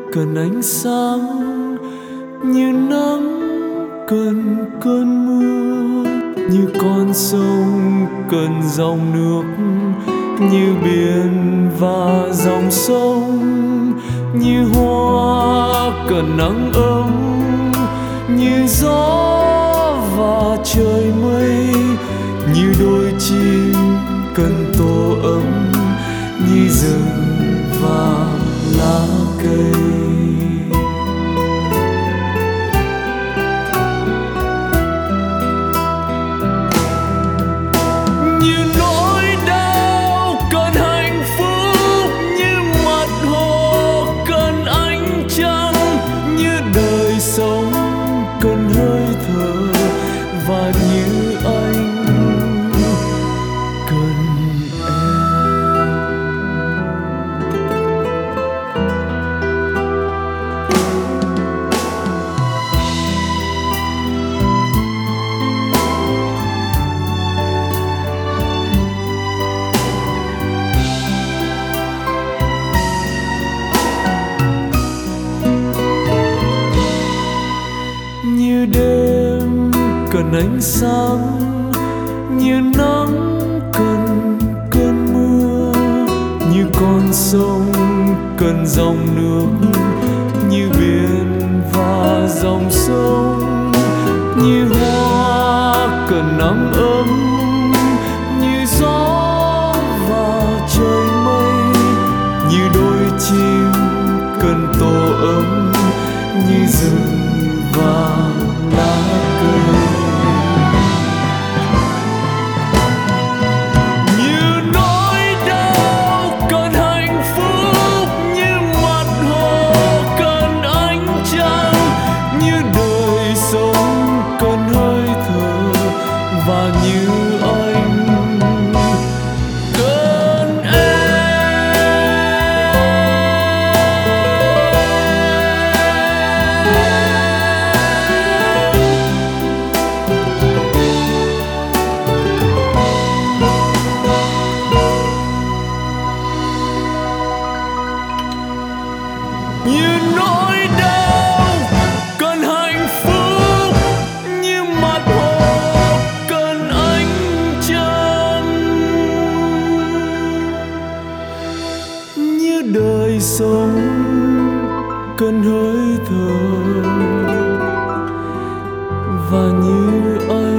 cần ánh sáng, như nắng cần cơn mưa, như con sông cần dòng nước, như biển và dòng sông, như hoa cần nắng ấm, như gió và trời mây, như đôi chim cần tổ ấm, như rừng và lá cây. Cần hơi thở và như anh cần như đêm cần ánh sáng, như nắng cần cơn mưa, như con sông cần dòng nước, như biển và dòng sông, như hoa cần nắng ấm, như gió và trời mây, như đôi chim cần tổ ấm, như rừng và lá cây. Như nỗi đau cần hạnh phúc, như mặt hồ cần ánh trăng, như đời sống cần hơi thở và như anh cần em. Như nỗi đau cần hạnh phúc, như mặt hồ cần ánh trăng, như đời sống cần hơi thở và như anh